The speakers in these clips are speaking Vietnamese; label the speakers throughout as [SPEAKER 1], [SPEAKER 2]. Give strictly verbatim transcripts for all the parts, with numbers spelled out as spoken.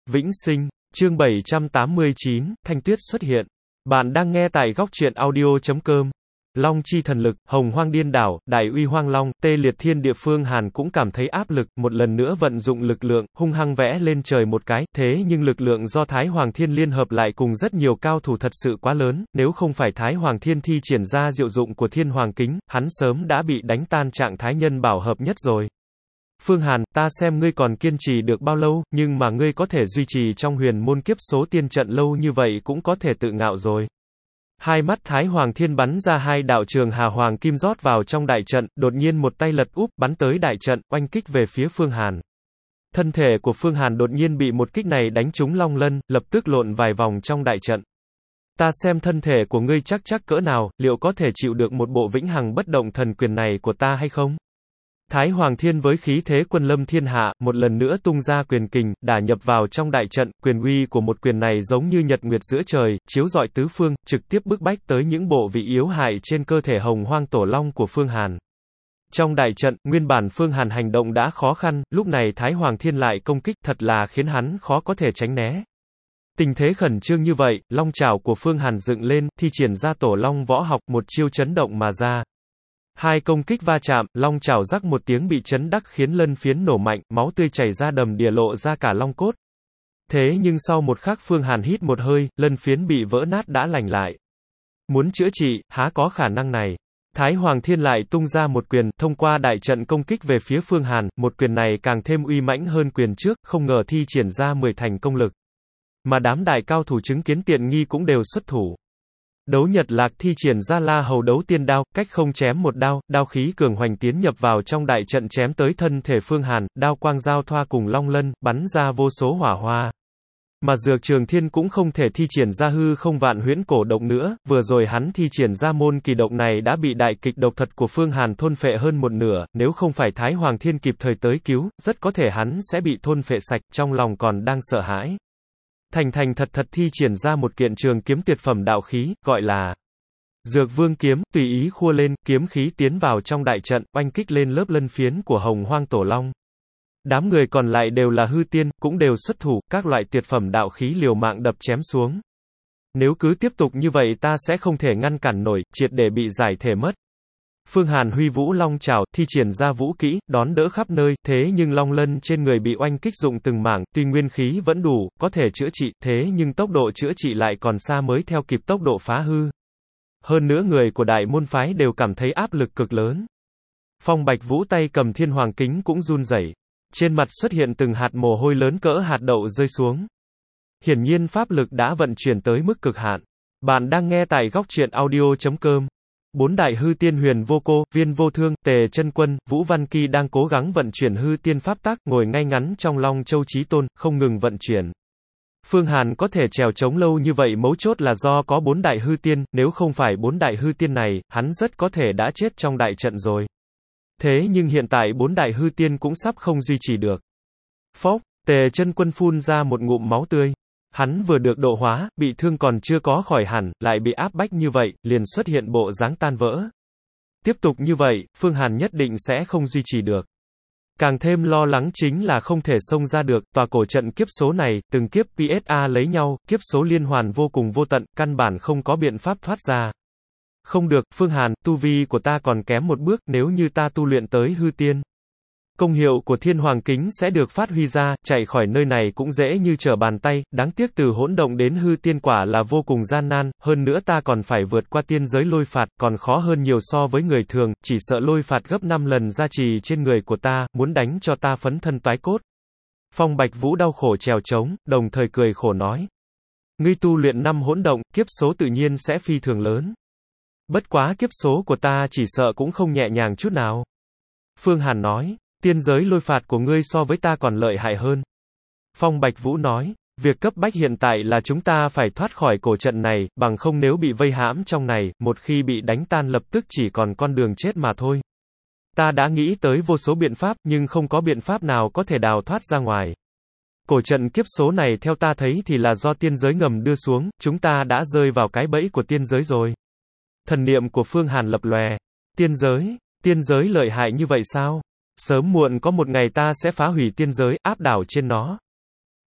[SPEAKER 1] Vĩnh sinh, chương bảy trăm tám mươi chín, Thanh Tuyết xuất hiện. Bạn đang nghe tại góc truyện audio chấm com. Long chi thần lực, hồng hoang điên đảo, đại uy hoang long, tê liệt thiên địa. Phương Hàn cũng cảm thấy áp lực, một lần nữa vận dụng lực lượng, hung hăng vẽ lên trời một cái, thế nhưng lực lượng do Thái Hoàng Thiên liên hợp lại cùng rất nhiều cao thủ thật sự quá lớn, nếu không phải Thái Hoàng Thiên thi triển ra diệu dụng của Thiên Hoàng Kính, hắn sớm đã bị đánh tan trạng thái nhân bảo hợp nhất rồi. Phương Hàn, ta xem ngươi còn kiên trì được bao lâu, nhưng mà ngươi có thể duy trì trong huyền môn kiếp số tiên trận lâu như vậy cũng có thể tự ngạo rồi. Hai mắt Thái Hoàng Thiên bắn ra hai đạo trường hà hoàng kim rót vào trong đại trận, đột nhiên một tay lật úp, bắn tới đại trận, oanh kích về phía Phương Hàn. Thân thể của Phương Hàn đột nhiên bị một kích này đánh trúng long lân, lập tức lộn vài vòng trong đại trận. Ta xem thân thể của ngươi chắc chắc cỡ nào, liệu có thể chịu được một bộ vĩnh hằng bất động thần quyền này của ta hay không? Thái Hoàng Thiên với khí thế quân lâm thiên hạ, một lần nữa tung ra quyền kình, đả nhập vào trong đại trận, quyền uy của một quyền này giống như nhật nguyệt giữa trời, chiếu rọi tứ phương, trực tiếp bức bách tới những bộ vị yếu hại trên cơ thể hồng hoang tổ long của Phương Hàn. Trong đại trận, nguyên bản Phương Hàn hành động đã khó khăn, lúc này Thái Hoàng Thiên lại công kích, thật là khiến hắn khó có thể tránh né. Tình thế khẩn trương như vậy, long chảo của Phương Hàn dựng lên, thi triển ra tổ long võ học, một chiêu chấn động mà ra. Hai công kích va chạm, long chảo rắc một tiếng bị chấn đắc khiến lân phiến nổ mạnh, máu tươi chảy ra đầm đìa lộ ra cả long cốt. Thế nhưng sau một khắc Phương Hàn hít một hơi, lân phiến bị vỡ nát đã lành lại. Muốn chữa trị, há có khả năng này. Thái Hoàng Thiên lại tung ra một quyền, thông qua đại trận công kích về phía Phương Hàn, một quyền này càng thêm uy mãnh hơn quyền trước, không ngờ thi triển ra mười thành công lực. Mà đám đại cao thủ chứng kiến tiện nghi cũng đều xuất thủ. Đấu Nhật Lạc thi triển ra La Hầu đấu tiên đao, cách không chém một đao, đao khí cường hoành tiến nhập vào trong đại trận chém tới thân thể Phương Hàn, đao quang giao thoa cùng long lân, bắn ra vô số hỏa hoa. Mà Dược Trường Thiên cũng không thể thi triển ra hư không vạn huyễn cổ độc nữa, vừa rồi hắn thi triển ra môn kỳ độc này đã bị đại kịch độc thuật của Phương Hàn thôn phệ hơn một nửa, nếu không phải Thái Hoàng Thiên kịp thời tới cứu, rất có thể hắn sẽ bị thôn phệ sạch, trong lòng còn đang sợ hãi. Thành thành thật thật thi triển ra một kiện trường kiếm tuyệt phẩm đạo khí, gọi là Dược Vương kiếm, tùy ý khua lên, kiếm khí tiến vào trong đại trận, oanh kích lên lớp lân phiến của hồng hoang tổ long. Đám người còn lại đều là hư tiên, cũng đều xuất thủ, các loại tuyệt phẩm đạo khí liều mạng đập chém xuống. Nếu cứ tiếp tục như vậy ta sẽ không thể ngăn cản nổi, triệt để bị giải thể mất. Phương Hàn huy vũ long chảo, thi triển ra vũ kỹ, đón đỡ khắp nơi, thế nhưng long lân trên người bị oanh kích dụng từng mảng, tuy nguyên khí vẫn đủ, có thể chữa trị, thế nhưng tốc độ chữa trị lại còn xa mới theo kịp tốc độ phá hư. Hơn nữa người của đại môn phái đều cảm thấy áp lực cực lớn. Phong Bạch Vũ tay cầm Thiên Hoàng Kính cũng run rẩy, trên mặt xuất hiện từng hạt mồ hôi lớn cỡ hạt đậu rơi xuống. Hiển nhiên pháp lực đã vận chuyển tới mức cực hạn. Bạn đang nghe tại góc truyện audio chấm com. Bốn đại hư tiên Huyền Vô Cô, Viên Vô Thương, Tề Chân Quân, Vũ Văn Kỳ đang cố gắng vận chuyển hư tiên pháp tắc, ngồi ngay ngắn trong Long Châu Chí Tôn, không ngừng vận chuyển. Phương Hàn có thể trèo chống lâu như vậy mấu chốt là do có bốn đại hư tiên, nếu không phải bốn đại hư tiên này, hắn rất có thể đã chết trong đại trận rồi. Thế nhưng hiện tại bốn đại hư tiên cũng sắp không duy trì được. Phốc, Tề Chân Quân phun ra một ngụm máu tươi. Hắn vừa được độ hóa, bị thương còn chưa có khỏi hẳn, lại bị áp bách như vậy, liền xuất hiện bộ dáng tan vỡ. Tiếp tục như vậy, Phương Hàn nhất định sẽ không duy trì được. Càng thêm lo lắng chính là không thể xông ra được, tòa cổ trận kiếp số này, từng kiếp pê ét a lấy nhau, kiếp số liên hoàn vô cùng vô tận, căn bản không có biện pháp thoát ra. Không được, Phương Hàn, tu vi của ta còn kém một bước, nếu như ta tu luyện tới hư tiên. Công hiệu của Thiên Hoàng Kính sẽ được phát huy ra, chạy khỏi nơi này cũng dễ như trở bàn tay, đáng tiếc từ hỗn động đến hư tiên quả là vô cùng gian nan, hơn nữa ta còn phải vượt qua tiên giới lôi phạt, còn khó hơn nhiều so với người thường, chỉ sợ lôi phạt gấp năm lần gia trì trên người của ta, muốn đánh cho ta phấn thân toái cốt. Phong Bạch Vũ đau khổ trèo trống, đồng thời cười khổ nói. Ngươi tu luyện năm hỗn động, kiếp số tự nhiên sẽ phi thường lớn. Bất quá kiếp số của ta chỉ sợ cũng không nhẹ nhàng chút nào. Phương Hàn nói. Tiên giới lôi phạt của ngươi so với ta còn lợi hại hơn. Phong Bạch Vũ nói, việc cấp bách hiện tại là chúng ta phải thoát khỏi cổ trận này, bằng không nếu bị vây hãm trong này, một khi bị đánh tan lập tức chỉ còn con đường chết mà thôi. Ta đã nghĩ tới vô số biện pháp, nhưng không có biện pháp nào có thể đào thoát ra ngoài. Cổ trận kiếp số này theo ta thấy thì là do tiên giới ngầm đưa xuống, chúng ta đã rơi vào cái bẫy của tiên giới rồi. Thần niệm của Phương Hàn lập lòe. Tiên giới, tiên giới lợi hại như vậy sao? Sớm muộn có một ngày ta sẽ phá hủy tiên giới, áp đảo trên nó.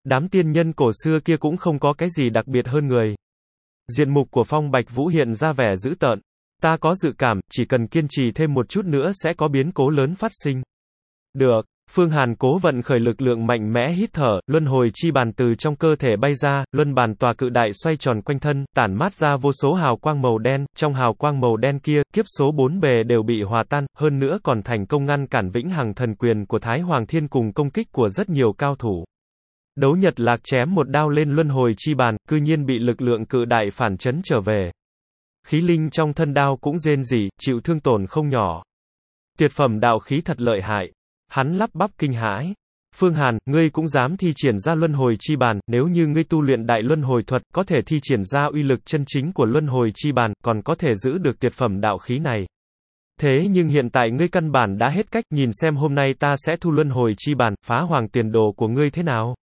[SPEAKER 1] Đám tiên nhân cổ xưa kia cũng không có cái gì đặc biệt hơn người. Diện mục của Phong Bạch Vũ hiện ra vẻ dữ tợn. Ta có dự cảm, chỉ cần kiên trì thêm một chút nữa sẽ có biến cố lớn phát sinh. Được. Phương Hàn cố vận khởi lực lượng mạnh mẽ hít thở, luân hồi chi bàn từ trong cơ thể bay ra, luân bàn tòa cự đại xoay tròn quanh thân, tản mát ra vô số hào quang màu đen, trong hào quang màu đen kia, kiếp số bốn bề đều bị hòa tan, hơn nữa còn thành công ngăn cản vĩnh hằng thần quyền của Thái Hoàng Thiên cùng công kích của rất nhiều cao thủ. Đấu Nhật Lạc chém một đao lên luân hồi chi bàn, cư nhiên bị lực lượng cự đại phản chấn trở về. Khí linh trong thân đao cũng rên rỉ, chịu thương tổn không nhỏ. Tuyệt phẩm đạo khí thật lợi hại. Hắn lắp bắp kinh hãi. Phương Hàn, ngươi cũng dám thi triển ra luân hồi chi bàn, nếu như ngươi tu luyện đại luân hồi thuật, có thể thi triển ra uy lực chân chính của luân hồi chi bàn, còn có thể giữ được tuyệt phẩm đạo khí này. Thế nhưng hiện tại ngươi căn bản đã hết cách, nhìn xem hôm nay ta sẽ thu luân hồi chi bàn, phá hoàng tiền đồ của ngươi thế nào.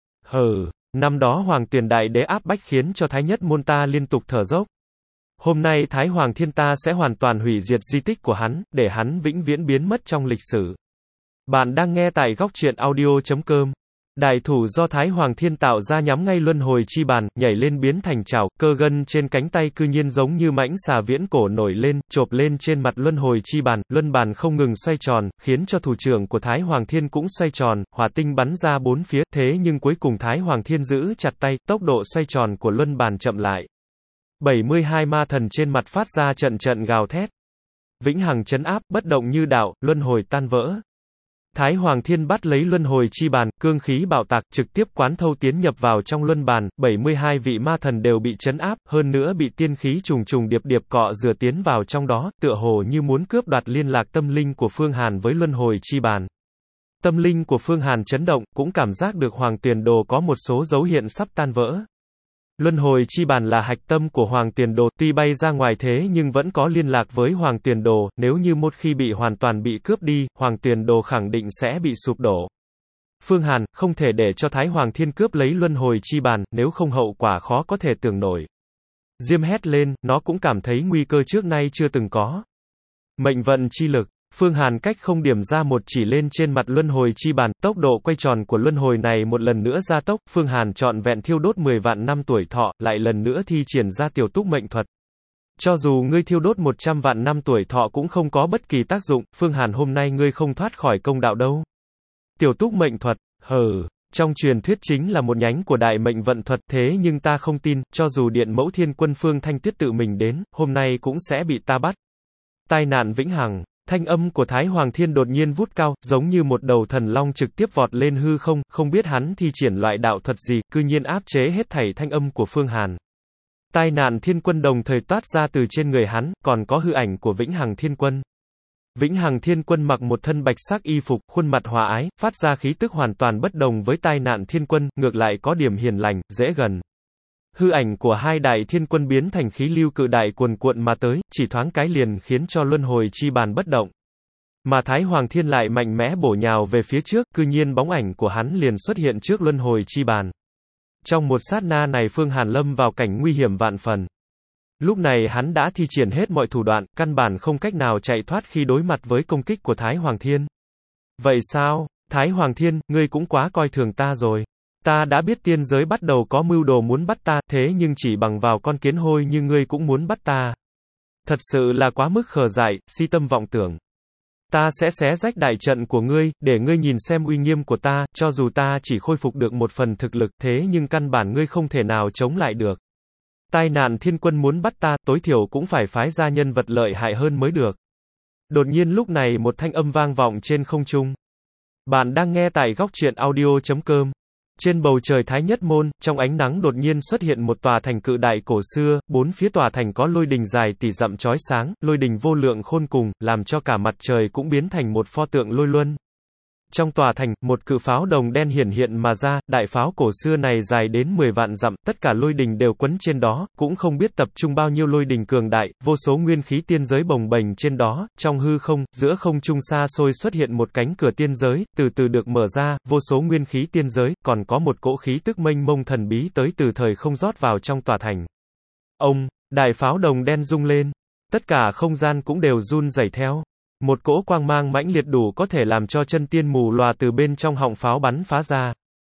[SPEAKER 1] Hừ, năm đó hoàng tiền đại đế áp bách khiến cho thái nhất môn ta liên tục thở dốc. Hôm nay Thái Hoàng Thiên ta sẽ hoàn toàn hủy diệt di tích của hắn, để hắn vĩnh viễn biến mất trong lịch sử. Bạn đang nghe tại góc truyện audio chấm com. Đại thủ do Thái Hoàng Thiên tạo ra nhắm ngay luân hồi chi bàn, nhảy lên biến thành chảo, cơ gân trên cánh tay cư nhiên giống như mãnh xà viễn cổ nổi lên, chộp lên trên mặt luân hồi chi bàn, luân bàn không ngừng xoay tròn, khiến cho thủ trưởng của Thái Hoàng Thiên cũng xoay tròn, hỏa tinh bắn ra bốn phía, thế nhưng cuối cùng Thái Hoàng Thiên giữ chặt tay, tốc độ xoay tròn của luân bàn chậm lại. bảy mươi hai ma thần trên mặt phát ra trận trận gào thét. Vĩnh hằng chấn áp, bất động như đạo, luân hồi tan vỡ. Thái Hoàng Thiên bắt lấy luân hồi chi bàn, cương khí bạo tạc, trực tiếp quán thâu tiến nhập vào trong luân bàn, bảy mươi hai vị ma thần đều bị chấn áp, hơn nữa bị tiên khí trùng trùng điệp điệp cọ rửa tiến vào trong đó, tựa hồ như muốn cướp đoạt liên lạc tâm linh của Phương Hàn với luân hồi chi bàn. Tâm linh của Phương Hàn chấn động, cũng cảm giác được Hoàng Tiền Đồ có một số dấu hiện sắp tan vỡ. Luân hồi chi bàn là hạch tâm của Hoàng Tiền Đồ, tuy bay ra ngoài thế nhưng vẫn có liên lạc với Hoàng Tiền Đồ, nếu như một khi bị hoàn toàn bị cướp đi, Hoàng Tiền Đồ khẳng định sẽ bị sụp đổ. Phương Hàn, không thể để cho Thái Hoàng Thiên cướp lấy luân hồi chi bàn, nếu không hậu quả khó có thể tưởng nổi. Diêm hét lên, nó cũng cảm thấy nguy cơ trước nay chưa từng có. Mệnh vận chi lực. Phương Hàn cách không điểm ra một chỉ lên trên mặt luân hồi chi bàn, tốc độ quay tròn của luân hồi này một lần nữa gia tốc, Phương Hàn trọn vẹn thiêu đốt mười vạn năm tuổi thọ, lại lần nữa thi triển ra tiểu túc mệnh thuật. Cho dù ngươi thiêu đốt một trăm vạn năm tuổi thọ cũng không có bất kỳ tác dụng, Phương Hàn hôm nay ngươi không thoát khỏi công đạo đâu. Tiểu túc mệnh thuật, hừ, trong truyền thuyết chính là một nhánh của đại mệnh vận thuật, thế nhưng ta không tin, cho dù Điện Mẫu Thiên Quân Phương Thanh Tuyết tự mình đến, hôm nay cũng sẽ bị ta bắt. Tai nạn vĩnh hằng. Thanh âm của Thái Hoàng Thiên đột nhiên vút cao, giống như một đầu thần long trực tiếp vọt lên hư không, không biết hắn thi triển loại đạo thuật gì, cư nhiên áp chế hết thảy thanh âm của Phương Hàn. Tai nạn thiên quân đồng thời toát ra từ trên người hắn, còn có hư ảnh của Vĩnh Hằng Thiên Quân. Vĩnh Hằng Thiên Quân mặc một thân bạch sắc y phục, khuôn mặt hòa ái, phát ra khí tức hoàn toàn bất đồng với Tai nạn thiên quân, ngược lại có điểm hiền lành, dễ gần. Hư ảnh của hai đại thiên quân biến thành khí lưu cự đại cuồn cuộn mà tới, chỉ thoáng cái liền khiến cho luân hồi chi bàn bất động. Mà Thái Hoàng Thiên lại mạnh mẽ bổ nhào về phía trước, cư nhiên bóng ảnh của hắn liền xuất hiện trước luân hồi chi bàn. Trong một sát na này Phương Hàn lâm vào cảnh nguy hiểm vạn phần. Lúc này hắn đã thi triển hết mọi thủ đoạn, căn bản không cách nào chạy thoát khi đối mặt với công kích của Thái Hoàng Thiên. Vậy sao? Thái Hoàng Thiên, ngươi cũng quá coi thường ta rồi. Ta đã biết tiên giới bắt đầu có mưu đồ muốn bắt ta, thế nhưng chỉ bằng vào con kiến hôi như ngươi cũng muốn bắt ta. Thật sự là quá mức khờ dại, si tâm vọng tưởng. Ta sẽ xé rách đại trận của ngươi, để ngươi nhìn xem uy nghiêm của ta, cho dù ta chỉ khôi phục được một phần thực lực thế nhưng căn bản ngươi không thể nào chống lại được. Tai nạn thiên quân muốn bắt ta, tối thiểu cũng phải phái ra nhân vật lợi hại hơn mới được. Đột nhiên lúc này một thanh âm vang vọng trên không trung. Bạn đang nghe tại góc truyện audio chấm com. Trên bầu trời Thái Nhất Môn, trong ánh nắng đột nhiên xuất hiện một tòa thành cự đại cổ xưa, bốn phía tòa thành có lôi đình dài tỷ dặm chói sáng, lôi đình vô lượng khôn cùng, làm cho cả mặt trời cũng biến thành một pho tượng lôi luân. Trong tòa thành, một cự pháo đồng đen hiển hiện mà ra, đại pháo cổ xưa này dài đến mười vạn dặm, tất cả lôi đình đều quấn trên đó, cũng không biết tập trung bao nhiêu lôi đình cường đại, vô số nguyên khí tiên giới bồng bềnh trên đó, trong hư không, giữa không trung xa xôi xuất hiện một cánh cửa tiên giới, từ từ được mở ra, vô số nguyên khí tiên giới, còn có một cỗ khí tức mênh mông thần bí tới từ thời không rót vào trong tòa thành. Ông, đại pháo đồng đen rung lên, tất cả không gian cũng đều run rẩy theo. Một cỗ quang mang mãnh liệt đủ có thể làm cho chân tiên mù lòa từ bên trong họng pháo bắn phá ra.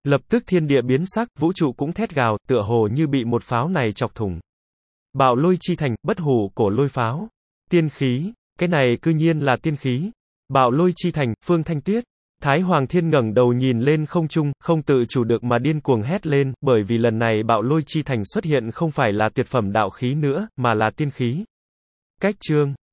[SPEAKER 1] Lập tức thiên địa biến sắc, vũ trụ cũng thét gào, tựa hồ như bị một pháo này chọc thủng. Bạo lôi chi thành, bất hủ cổ lôi pháo. Tiên khí, cái này cư nhiên là tiên khí. Bạo lôi chi thành, Phương Thanh Tuyết. Thái Hoàng Thiên ngẩng đầu nhìn lên không trung, không tự chủ được mà điên cuồng hét lên, bởi vì lần này bạo lôi chi thành xuất hiện không phải là tuyệt phẩm đạo khí nữa, mà là tiên khí. Cách chương